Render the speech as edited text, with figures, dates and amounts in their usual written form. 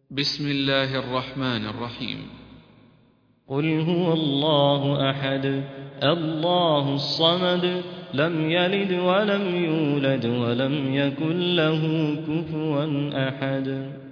بسم الله الرحمن الرحيم. قل هو الله أحد الله الصمد لم يلد ولم يولد ولم يكن له كفوا أحد.